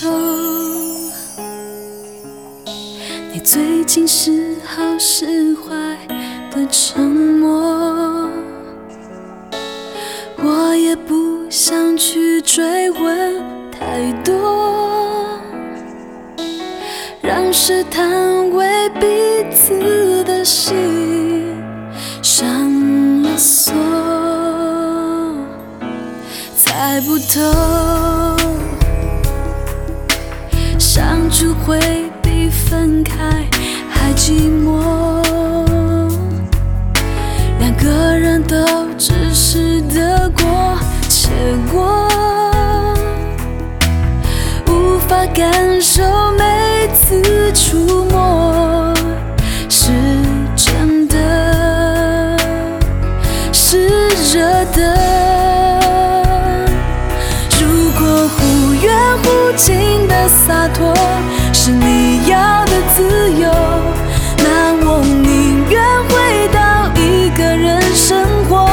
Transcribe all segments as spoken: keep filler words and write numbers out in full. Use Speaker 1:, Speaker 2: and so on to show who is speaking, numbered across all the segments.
Speaker 1: 透，你最近是好是坏的沉默，我也不想去追问太多，让试探为彼此的心上了锁。猜不透，相处会比分开还寂寞，两个人都只是得过且过，无法感受每次触摸是真的，是热的。如果忽远忽近的洒脱是你要的自由，那我宁愿回到一个人生活。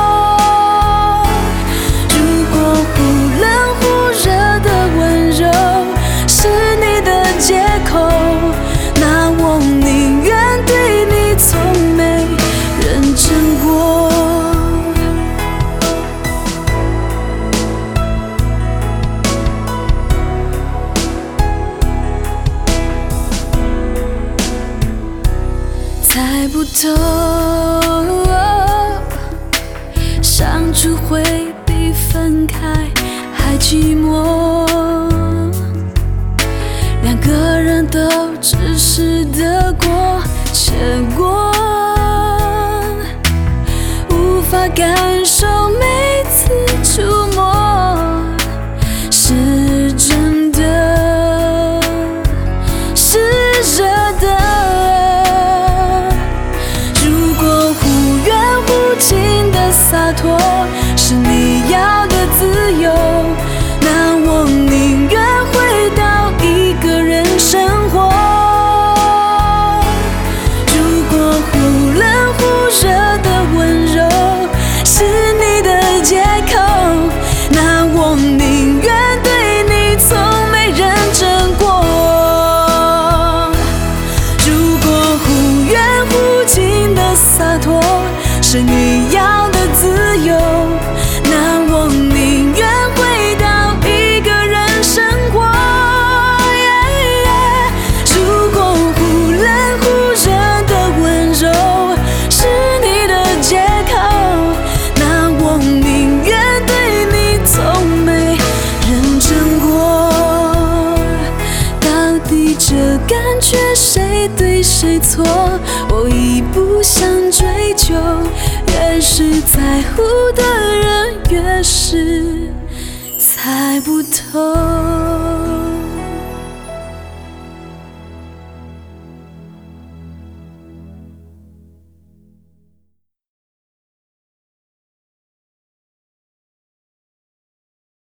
Speaker 1: 如果忽冷忽热的温柔是你的借口，那我宁愿对你从没认真过。猜不透，相处会比分开还寂寞，两个人都只是得过且过，无法感受每次触摸是真的，是热的。洒脱是你要的自由，那我宁愿回到一个人生活。如果忽冷忽热的温柔是你的借口，那我宁愿对你从没认真过。如果忽远忽近的洒脱是你要的自由，那我宁愿回到一个人生活。yeah, yeah 如果忽冷忽热的温柔是你的借口，那我宁愿对你从没认真过。到底这感觉谁对谁错，我已不想追究，越是在乎的人，越是猜不透。